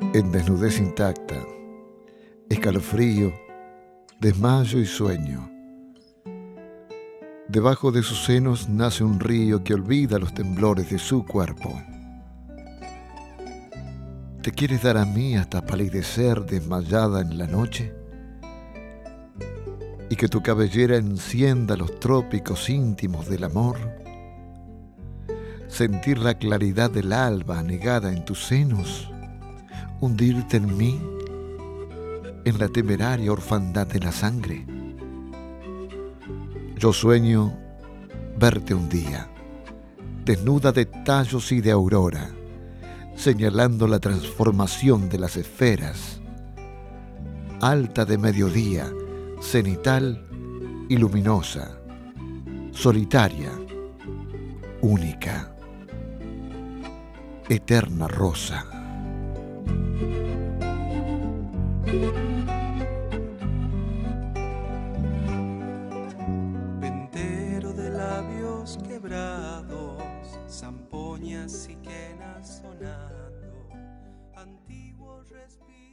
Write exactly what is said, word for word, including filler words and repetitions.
en desnudez intacta, escalofrío, desmayo y sueño. Debajo de sus senos nace un río que olvida los temblores de su cuerpo. ¿Te quieres dar a mí hasta palidecer desmayada en la noche? ¿Y que tu cabellera encienda los trópicos íntimos del amor? ¿Sentir la claridad del alba anegada en tus senos? ¿Hundirte en mí, en la temeraria orfandad de la sangre? Yo sueño verte un día, desnuda de tallos y de aurora, señalando la transformación de las esferas, alta de mediodía, cenital y luminosa, solitaria, única, eterna rosa. Ventero de labios quebrados, zampoñas y quenas sonando, antiguos respiros.